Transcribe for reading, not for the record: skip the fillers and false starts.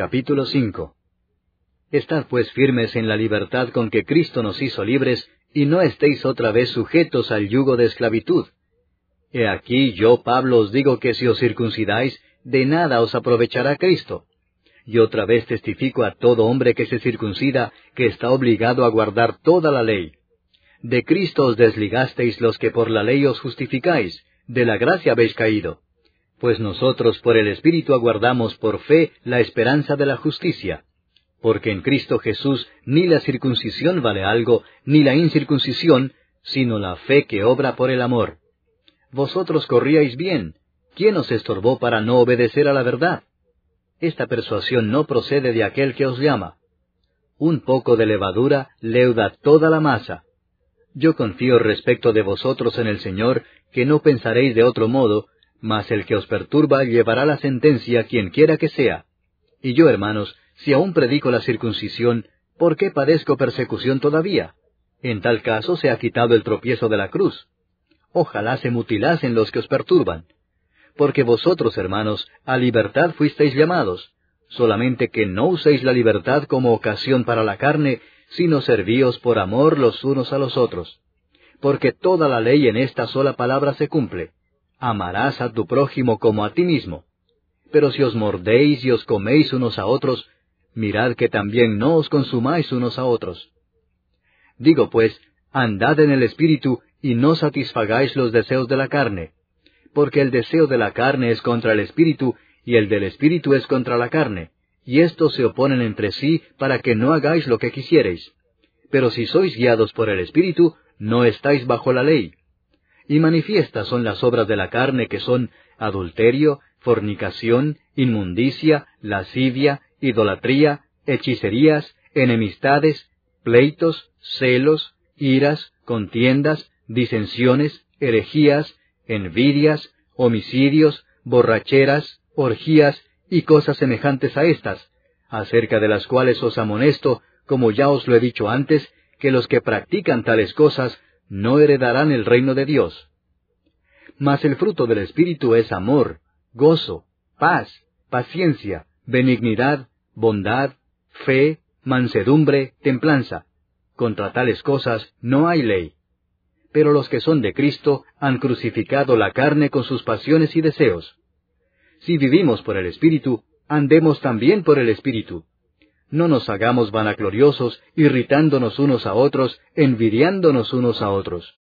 Capítulo 5. Estad pues firmes en la libertad con que Cristo nos hizo libres, y no estéis otra vez sujetos al yugo de esclavitud. He aquí yo, Pablo, os digo que si os circuncidáis, de nada os aprovechará Cristo. Y otra vez testifico a todo hombre que se circuncida, que está obligado a guardar toda la ley. De Cristo os desligasteis los que por la ley os justificáis, de la gracia habéis caído. Pues nosotros por el Espíritu aguardamos por fe la esperanza de la justicia. Porque en Cristo Jesús ni la circuncisión vale algo, ni la incircuncisión, sino la fe que obra por el amor. Vosotros corríais bien. ¿Quién os estorbó para no obedecer a la verdad? Esta persuasión no procede de aquel que os llama. Un poco de levadura leuda toda la masa. Yo confío respecto de vosotros en el Señor, que no pensaréis de otro modo, mas el que os perturba llevará la sentencia quienquiera que sea. Y yo, hermanos, si aún predico la circuncisión, ¿por qué padezco persecución todavía? En tal caso se ha quitado el tropiezo de la cruz. Ojalá se mutilasen los que os perturban. Porque vosotros, hermanos, a libertad fuisteis llamados, solamente que no uséis la libertad como ocasión para la carne, sino servíos por amor los unos a los otros. Porque toda la ley en esta sola palabra se cumple: amarás a tu prójimo como a ti mismo. Pero si os mordéis y os coméis unos a otros, mirad que también no os consumáis unos a otros. Digo pues, andad en el Espíritu, y no satisfagáis los deseos de la carne. Porque el deseo de la carne es contra el Espíritu, y el del Espíritu es contra la carne, y éstos se oponen entre sí para que no hagáis lo que quisierais. Pero si sois guiados por el Espíritu, no estáis bajo la ley. Y manifiestas son las obras de la carne, que son adulterio, fornicación, inmundicia, lascivia, idolatría, hechicerías, enemistades, pleitos, celos, iras, contiendas, disensiones, herejías, envidias, homicidios, borracheras, orgías y cosas semejantes a estas, acerca de las cuales os amonesto, como ya os lo he dicho antes, que los que practican tales cosas no heredarán el reino de Dios. Mas el fruto del Espíritu es amor, gozo, paz, paciencia, benignidad, bondad, fe, mansedumbre, templanza. Contra tales cosas no hay ley. Pero los que son de Cristo han crucificado la carne con sus pasiones y deseos. Si vivimos por el Espíritu, andemos también por el Espíritu. No nos hagamos vanagloriosos, irritándonos unos a otros, envidiándonos unos a otros.